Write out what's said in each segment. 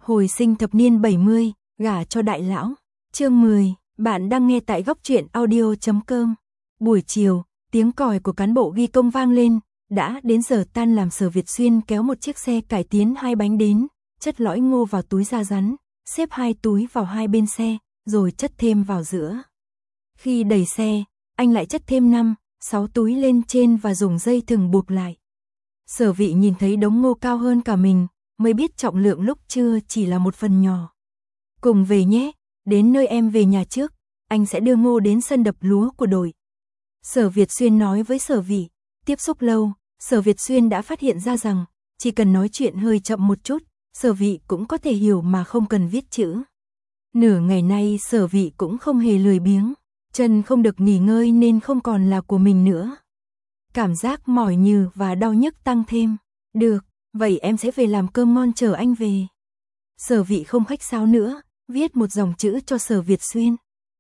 Hồi sinh thập niên 70, gả cho đại lão. Chương 10, bạn đang nghe tại góc truyện audio.com. Buổi chiều, tiếng còi của cán bộ ghi công vang lên, đã đến giờ tan làm. Sở Việt Xuyên kéo một chiếc xe cải tiến 2 bánh đến, chất lõi ngô vào túi da rắn, xếp 2 túi vào hai bên xe, rồi chất thêm vào giữa. Khi đẩy xe, anh lại chất thêm 5, 6 túi lên trên và dùng dây thừng buộc lại. Sở Vị nhìn thấy đống ngô cao hơn cả mình, mới biết trọng lượng lúc trưa chỉ là một phần nhỏ. Cùng về nhé, đến nơi em về nhà trước, anh sẽ đưa ngô đến sân đập lúa của đội. Sở Việt Xuyên nói với Sở Vị. Tiếp xúc lâu, Sở Việt Xuyên đã phát hiện ra rằng, chỉ cần nói chuyện hơi chậm một chút, Sở Vị cũng có thể hiểu mà không cần viết chữ. Nửa ngày nay Sở Vị cũng không hề lười biếng, chân không được nghỉ ngơi nên không còn là của mình nữa. Cảm giác mỏi nhừ và đau nhức tăng thêm. Được, vậy em sẽ về làm cơm ngon chờ anh về. Sở Vị không khách sáo nữa, viết một dòng chữ cho Sở Việt Xuyên.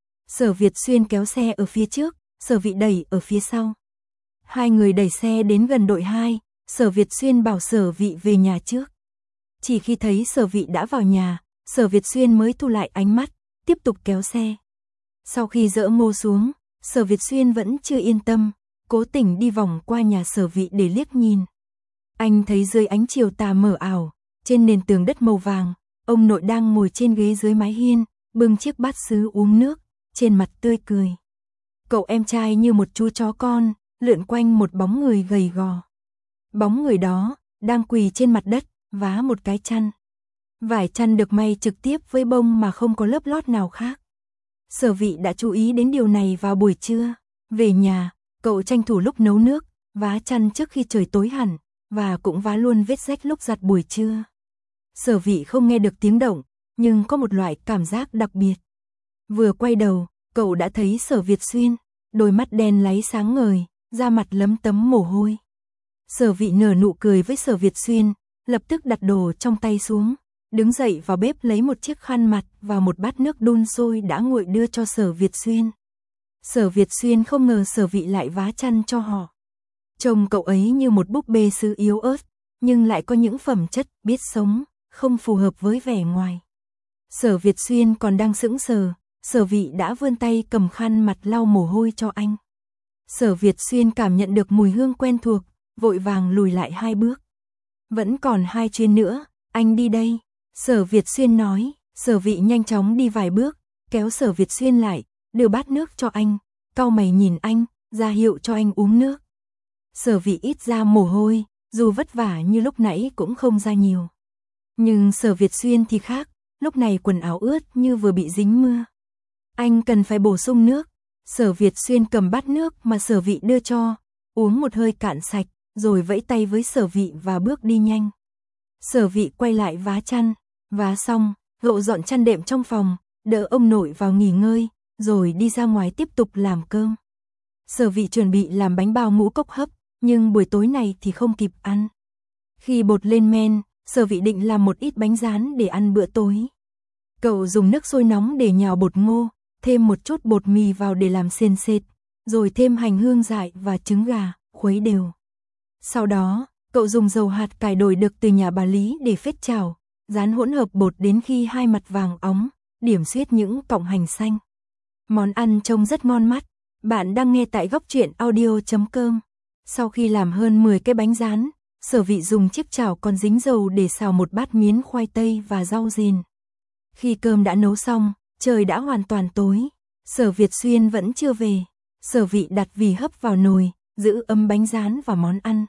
Sở Việt Xuyên kéo xe ở phía trước, Sở Vị đẩy ở phía sau. Hai người đẩy xe đến gần đội 2, Sở Việt Xuyên bảo Sở Vị về nhà trước. Chỉ khi thấy Sở Vị đã vào nhà, Sở Việt Xuyên mới thu lại ánh mắt, tiếp tục kéo xe. Sau khi dỡ ngô xuống, Sở Việt Xuyên vẫn chưa yên tâm, cố tình đi vòng qua nhà Sở Vị để liếc nhìn. Anh thấy dưới ánh chiều tà mờ ảo, trên nền tường đất màu vàng, ông nội đang ngồi trên ghế dưới mái hiên, bưng chiếc bát sứ uống nước, trên mặt tươi cười. Cậu em trai như một chú chó con, lượn quanh một bóng người gầy gò. Bóng người đó, đang quỳ trên mặt đất, vá một cái chăn. Vải chăn được may trực tiếp với bông mà không có lớp lót nào khác. Sở Vị đã chú ý đến điều này vào buổi trưa. Về nhà, cậu tranh thủ lúc nấu nước, vá chăn trước khi trời tối hẳn, và cũng vá luôn vết rách lúc giặt buổi trưa. Sở Vị không nghe được tiếng động, nhưng có một loại cảm giác đặc biệt. Vừa quay đầu, cậu đã thấy Sở Việt Xuyên, đôi mắt đen láy sáng ngời, da mặt lấm tấm mồ hôi. Sở Vị nở nụ cười với Sở Việt Xuyên, lập tức đặt đồ trong tay xuống, đứng dậy vào bếp lấy một chiếc khăn mặt và một bát nước đun sôi đã nguội đưa cho Sở Việt Xuyên. Sở Việt Xuyên không ngờ Sở Vị lại vá chăn cho họ. Trông cậu ấy như một búp bê sứ yếu ớt, nhưng lại có những phẩm chất biết sống, không phù hợp với vẻ ngoài. Sở Việt Xuyên còn đang sững sờ, Sở Vị đã vươn tay cầm khăn mặt lau mồ hôi cho anh. Sở Việt Xuyên cảm nhận được mùi hương quen thuộc, vội vàng lùi lại 2 bước. Vẫn còn 2 chuyến nữa, anh đi đây. Sở Việt Xuyên nói. Sở Vị nhanh chóng đi vài bước, kéo Sở Việt Xuyên lại, đưa bát nước cho anh, cau mày nhìn anh, ra hiệu cho anh uống nước. Sở Vị ít ra mồ hôi, dù vất vả như lúc nãy cũng không ra nhiều. Nhưng Sở Việt Xuyên thì khác, lúc này quần áo ướt như vừa bị dính mưa. Anh cần phải bổ sung nước. Sở Việt Xuyên cầm bát nước mà Sở Vị đưa cho, uống một hơi cạn sạch, rồi vẫy tay với Sở Vị và bước đi nhanh. Sở Vị quay lại vá chăn, vá xong, cậu dọn chăn đệm trong phòng, đỡ ông nội vào nghỉ ngơi, rồi đi ra ngoài tiếp tục làm cơm. Sở Vị chuẩn bị làm bánh bao ngũ cốc hấp, nhưng buổi tối này thì không kịp ăn. Khi bột lên men, Sở Vị định làm một ít bánh rán để ăn bữa tối. Cậu dùng nước sôi nóng để nhào bột ngô, thêm một chút bột mì vào để làm sền sệt, rồi thêm hành hương dại và trứng gà, khuấy đều. Sau đó, cậu dùng dầu hạt cải đổi được từ nhà bà Lý để phết chảo, rán hỗn hợp bột đến khi hai mặt vàng óng, điểm xuyết những cọng hành xanh. Món ăn trông rất ngon mắt. Bạn đang nghe tại góc truyện audio.com. Sau khi làm hơn 10 cái bánh rán, Sở Vị dùng chiếc chảo còn dính dầu để xào một bát miến khoai tây và rau rền. Khi cơm đã nấu xong, trời đã hoàn toàn tối. Sở Việt Xuyên vẫn chưa về. Sở Vị đặt vỉ hấp vào nồi, giữ ấm bánh rán và món ăn.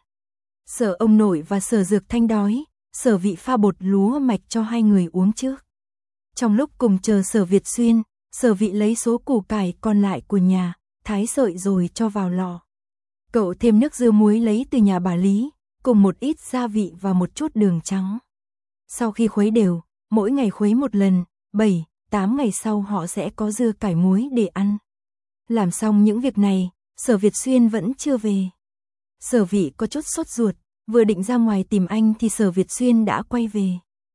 Sở ông nội và Sở Dược Thanh đói, Sở Vị pha bột lúa mạch cho hai người uống trước. Trong lúc cùng chờ Sở Việt Xuyên, Sở Vị lấy số củ cải còn lại của nhà, thái sợi rồi cho vào lò. Cậu thêm nước dưa muối lấy từ nhà bà Lý, cùng một ít gia vị và một chút đường trắng. Sau khi khuấy đều, mỗi ngày khuấy một lần, 7, 8 ngày sau họ sẽ có dưa cải muối để ăn. Làm xong những việc này, Sở Việt Xuyên vẫn chưa về. Sở Vị có chút sốt ruột, vừa định ra ngoài tìm anh thì Sở Việt Xuyên đã quay về.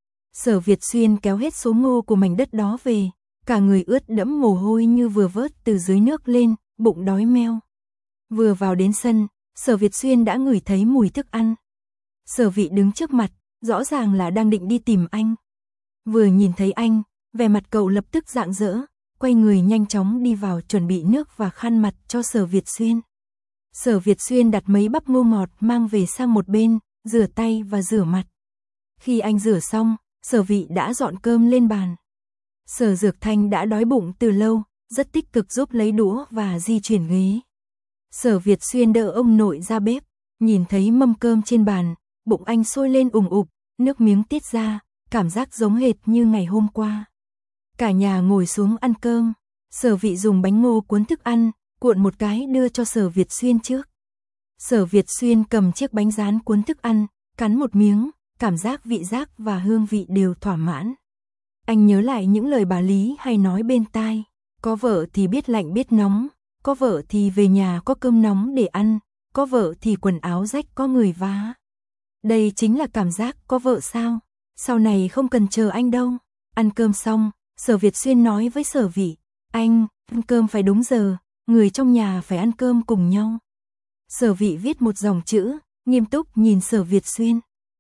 Sở Việt Xuyên kéo hết số ngô của mảnh đất đó về, cả người ướt đẫm mồ hôi như vừa vớt từ dưới nước lên, bụng đói meo. Vừa vào đến sân, Sở Việt Xuyên đã ngửi thấy mùi thức ăn. Sở Vị đứng trước mặt, rõ ràng là đang định đi tìm anh. Vừa nhìn thấy anh, vẻ mặt cậu lập tức rạng rỡ, quay người nhanh chóng đi vào chuẩn bị nước và khăn mặt cho Sở Việt Xuyên. Sở Việt Xuyên đặt mấy bắp ngô ngọt mang về sang một bên, rửa tay và rửa mặt. Khi anh rửa xong, Sở Vị đã dọn cơm lên bàn. Sở Dược Thanh đã đói bụng từ lâu, rất tích cực giúp lấy đũa và di chuyển ghế. Sở Việt Xuyên đỡ ông nội ra bếp, nhìn thấy mâm cơm trên bàn, bụng anh sôi lên ùng ục, nước miếng tiết ra, cảm giác giống hệt như ngày hôm qua. Cả nhà ngồi xuống ăn cơm, Sở Vị dùng bánh ngô cuốn thức ăn, cuộn một cái đưa cho Sở Việt Xuyên trước. Sở Việt Xuyên cầm chiếc bánh rán cuốn thức ăn, cắn một miếng, cảm giác vị giác và hương vị đều thỏa mãn. Anh nhớ lại những lời bà Lý hay nói bên tai, có vợ thì biết lạnh biết nóng, có vợ thì về nhà có cơm nóng để ăn, có vợ thì quần áo rách có người vá. Đây chính là cảm giác có vợ sao? Sau này không cần chờ anh đâu. Ăn cơm xong, Sở Việt Xuyên nói với Sở Vị, anh, ăn cơm phải đúng giờ, người trong nhà phải ăn cơm cùng nhau. Sở Vị viết một dòng chữ, nghiêm túc nhìn Sở Việt Xuyên.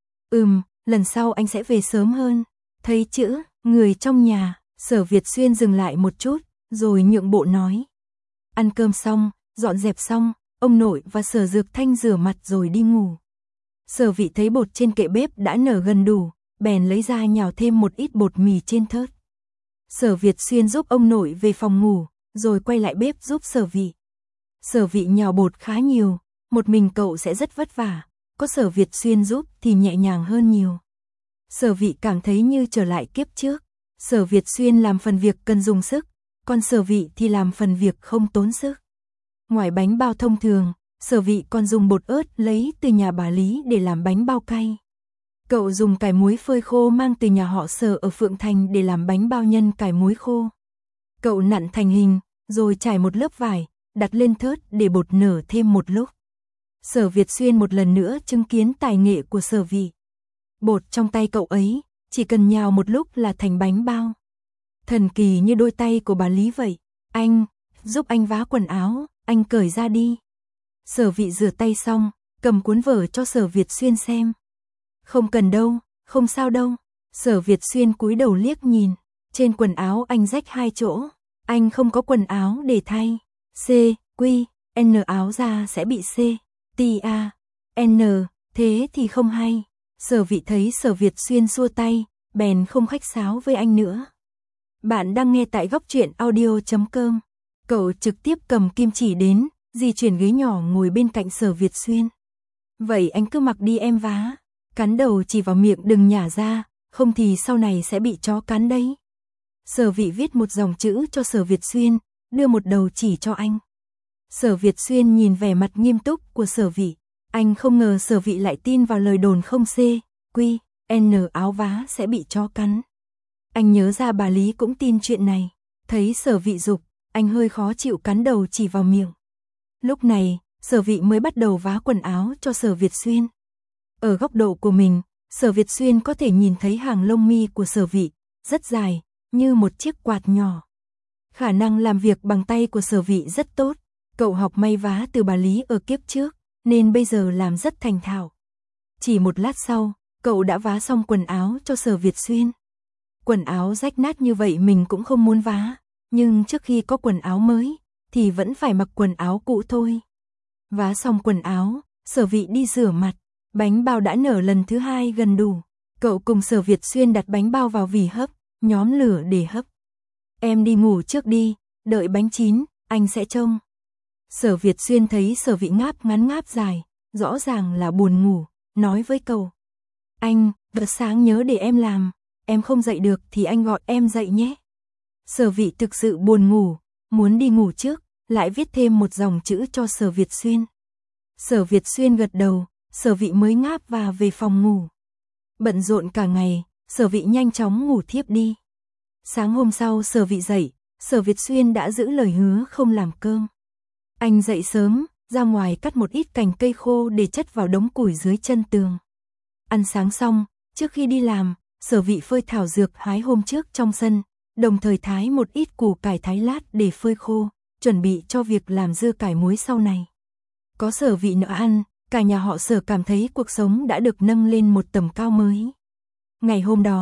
Lần sau anh sẽ về sớm hơn. Thấy chữ, người trong nhà, Sở Việt Xuyên dừng lại một chút, rồi nhượng bộ nói. Ăn cơm xong, dọn dẹp xong, ông nội và Sở Dược Thanh rửa mặt rồi đi ngủ. Sở Vị thấy bột trên kệ bếp đã nở gần đủ, bèn lấy ra nhào thêm một ít bột mì trên thớt. Sở Việt Xuyên giúp ông nội về phòng ngủ, rồi quay lại bếp giúp Sở Vị. Sở Vị nhào bột khá nhiều, một mình cậu sẽ rất vất vả, có Sở Việt Xuyên giúp thì nhẹ nhàng hơn nhiều. Sở Vị cảm thấy như trở lại kiếp trước, Sở Việt Xuyên làm phần việc cần dùng sức, còn Sở Vị thì làm phần việc không tốn sức. Ngoài bánh bao thông thường, Sở Vị còn dùng bột ớt lấy từ nhà bà Lý để làm bánh bao cay. Cậu dùng cải muối phơi khô mang từ nhà họ Sở ở Phượng Thành để làm bánh bao nhân cải muối khô. Cậu nặn thành hình, rồi trải một lớp vải, đặt lên thớt để bột nở thêm một lúc. Sở Việt Xuyên một lần nữa chứng kiến tài nghệ của Sở Vị. Bột trong tay cậu ấy, chỉ cần nhào một lúc là thành bánh bao. Thần kỳ như đôi tay của bà Lý vậy. Anh, giúp anh vá quần áo, anh cởi ra đi. Sở Vị rửa tay xong, cầm cuốn vở cho Sở Việt Xuyên xem. Không cần đâu, không sao đâu. Sở Việt Xuyên cúi đầu liếc nhìn, trên quần áo anh rách 2 chỗ. Anh không có quần áo để thay. C, Q, N áo ra sẽ bị C, T, A, N, thế thì không hay. Sở Vị thấy Sở Việt Xuyên xua tay, bèn không khách sáo với anh nữa. Bạn đang nghe tại góc truyện audio.com. Cậu trực tiếp cầm kim chỉ đến, di chuyển ghế nhỏ ngồi bên cạnh Sở Việt Xuyên. Vậy anh cứ mặc đi em vá. Cắn đầu chỉ vào miệng đừng nhả ra, không thì sau này sẽ bị chó cắn đấy. Sở Vị viết một dòng chữ cho Sở Việt Xuyên, đưa một đầu chỉ cho anh. Sở Việt Xuyên nhìn vẻ mặt nghiêm túc của Sở Vị. Anh không ngờ Sở Vị lại tin vào lời đồn không C, Q, N áo vá sẽ bị chó cắn. Anh nhớ ra bà Lý cũng tin chuyện này. Thấy Sở Vị giục, anh hơi khó chịu cắn đầu chỉ vào miệng. Lúc này, Sở Vị mới bắt đầu vá quần áo cho Sở Việt Xuyên. Ở góc độ của mình, Sở Việt Xuyên có thể nhìn thấy hàng lông mi của Sở Vị, rất dài, như một chiếc quạt nhỏ. Khả năng làm việc bằng tay của Sở Vị rất tốt, cậu học may vá từ bà Lý ở kiếp trước, nên bây giờ làm rất thành thạo. Chỉ một lát sau, cậu đã vá xong quần áo cho Sở Việt Xuyên. Quần áo rách nát như vậy mình cũng không muốn vá, nhưng trước khi có quần áo mới, thì vẫn phải mặc quần áo cũ thôi. Vá xong quần áo, Sở Vị đi rửa mặt. Bánh bao đã nở lần thứ 2 gần đủ. Cậu cùng Sở Việt Xuyên đặt bánh bao vào vỉ hấp, nhóm lửa để hấp. Em đi ngủ trước đi, đợi bánh chín, anh sẽ trông. Sở Việt Xuyên thấy Sở Vị ngáp ngắn ngáp dài, rõ ràng là buồn ngủ, nói với cậu. Anh, bữa sáng nhớ để em làm, em không dậy được thì anh gọi em dậy nhé. Sở Vị thực sự buồn ngủ, muốn đi ngủ trước, lại viết thêm một dòng chữ cho Sở Việt Xuyên. Sở Việt Xuyên gật đầu. Sở Vị mới ngáp và về phòng ngủ. Bận rộn cả ngày, Sở Vị nhanh chóng ngủ thiếp đi. Sáng hôm sau Sở Vị dậy, Sở Việt Xuyên đã giữ lời hứa không làm cơm. Anh dậy sớm, ra ngoài cắt một ít cành cây khô để chất vào đống củi dưới chân tường. Ăn sáng xong, trước khi đi làm, Sở Vị phơi thảo dược hái hôm trước trong sân, đồng thời thái một ít củ cải thái lát để phơi khô, chuẩn bị cho việc làm dưa cải muối sau này. Có Sở Vị nỡ ăn, cả nhà họ Sở cảm thấy cuộc sống đã được nâng lên một tầm cao mới. Ngày hôm đó,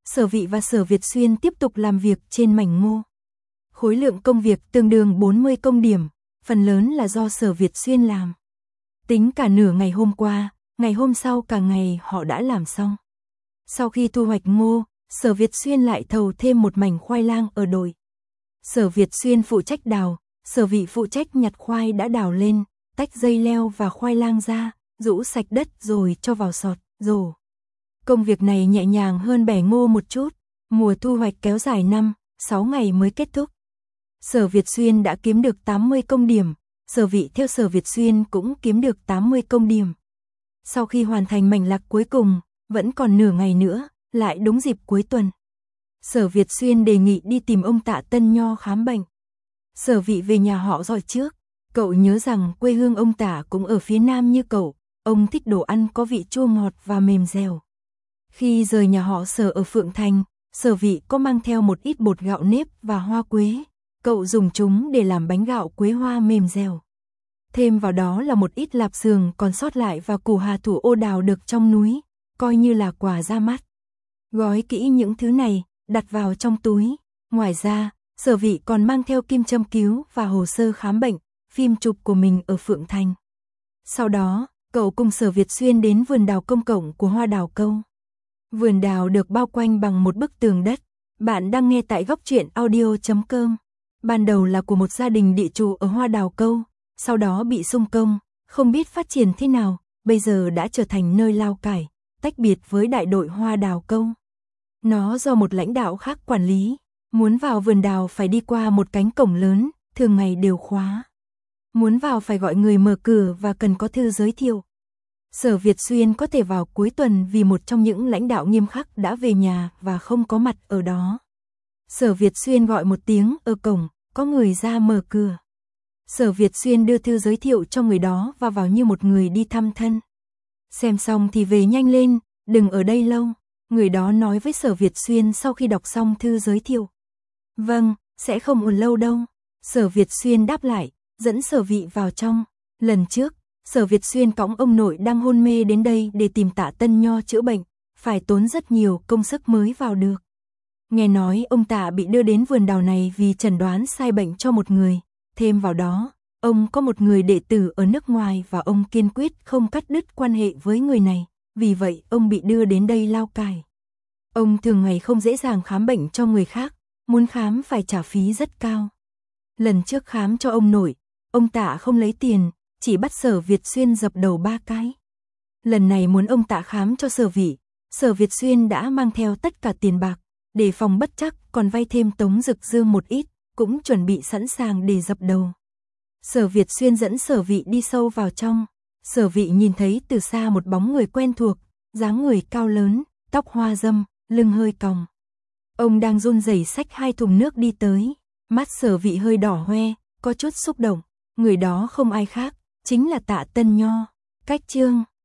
Sở Vị và Sở Việt Xuyên tiếp tục làm việc trên mảnh ngô. Khối lượng công việc tương đương 40 công điểm, phần lớn là do Sở Việt Xuyên làm. Tính cả nửa ngày hôm qua, ngày hôm sau cả ngày họ đã làm xong. Sau khi thu hoạch ngô, Sở Việt Xuyên lại thầu thêm một mảnh khoai lang ở đồi. Sở Việt Xuyên phụ trách đào, Sở Vị phụ trách nhặt khoai đã đào lên, tách dây leo và khoai lang ra, rũ sạch đất rồi cho vào sọt, rổ. Công việc này nhẹ nhàng hơn bẻ ngô một chút, mùa thu hoạch kéo dài 5-6 ngày mới kết thúc. Sở Việt Xuyên đã kiếm được 80 công điểm, Sở Vị theo Sở Việt Xuyên cũng kiếm được 80 công điểm. Sau khi hoàn thành mảnh lạc cuối cùng, vẫn còn nửa ngày nữa, lại đúng dịp cuối tuần. Sở Việt Xuyên đề nghị đi tìm ông Tạ Tân Nho khám bệnh. Sở Vị về nhà họ Giỏi trước, cậu nhớ rằng quê hương ông Tạ cũng ở phía Nam như cậu, ông thích đồ ăn có vị chua ngọt và mềm dẻo. Khi rời nhà họ Sở ở Phượng Thành, Sở Vị có mang theo một ít bột gạo nếp và hoa quế, cậu dùng chúng để làm bánh gạo quế hoa mềm dẻo. Thêm vào đó là một ít lạp xương còn sót lại và củ hà thủ ô đào được trong núi, coi như là quà ra mắt. Gói kỹ những thứ này, đặt vào trong túi. Ngoài ra, Sở Vị còn mang theo kim châm cứu và hồ sơ khám bệnh, phim chụp của mình ở Phượng Thành. Sau đó, cậu cùng Sở Việt Xuyên đến vườn đào công cộng của Hoa Đào Câu. Vườn đào được bao quanh bằng một bức tường đất. Bạn đang nghe tại góc truyện audio.com. Ban đầu là của một gia đình địa chủ ở Hoa Đào Câu, sau đó bị xung công, không biết phát triển thế nào, bây giờ đã trở thành nơi lao cải, tách biệt với đại đội Hoa Đào Câu. Nó do một lãnh đạo khác quản lý, muốn vào vườn đào phải đi qua một cánh cổng lớn, thường ngày đều khóa. Muốn vào phải gọi người mở cửa và cần có thư giới thiệu. Sở Việt Xuyên có thể vào cuối tuần vì một trong những lãnh đạo nghiêm khắc đã về nhà và không có mặt ở đó. Sở Việt Xuyên gọi một tiếng ở cổng, có người ra mở cửa. Sở Việt Xuyên đưa thư giới thiệu cho người đó và vào như một người đi thăm thân. Xem xong thì về nhanh lên, đừng ở đây lâu, người đó nói với Sở Việt Xuyên sau khi đọc xong thư giới thiệu. Vâng, sẽ không ở lâu đâu. Sở Việt Xuyên đáp lại, dẫn Sở Vị vào trong. Lần trước, Sở Việt Xuyên cõng ông nội đang hôn mê đến đây để tìm Tạ Tân Nho chữa bệnh, phải tốn rất nhiều công sức mới vào được. Nghe nói ông Tạ bị đưa đến vườn đào này vì chẩn đoán sai bệnh cho một người, thêm vào đó, ông có một người đệ tử ở nước ngoài và ông kiên quyết không cắt đứt quan hệ với người này, vì vậy ông bị đưa đến đây lao cải. Ông thường ngày không dễ dàng khám bệnh cho người khác, muốn khám phải trả phí rất cao. Lần trước khám cho ông nội, ông Tạ không lấy tiền, chỉ bắt Sở Việt Xuyên dập đầu 3 cái. Lần này muốn ông Tạ khám cho Sở Vị, Sở Việt Xuyên đã mang theo tất cả tiền bạc, để phòng bất trắc còn vay thêm Tống Dực Dương một ít, cũng chuẩn bị sẵn sàng để dập đầu. Sở Việt Xuyên dẫn Sở Vị đi sâu vào trong. Sở Vị nhìn thấy từ xa một bóng người quen thuộc, dáng người cao lớn, tóc hoa râm, lưng hơi còng. Ông đang run rẩy xách 2 thùng nước đi tới, mắt Sở Vị hơi đỏ hoe, có chút xúc động. Người đó không ai khác, chính là Tạ Tân Nho. Cách chương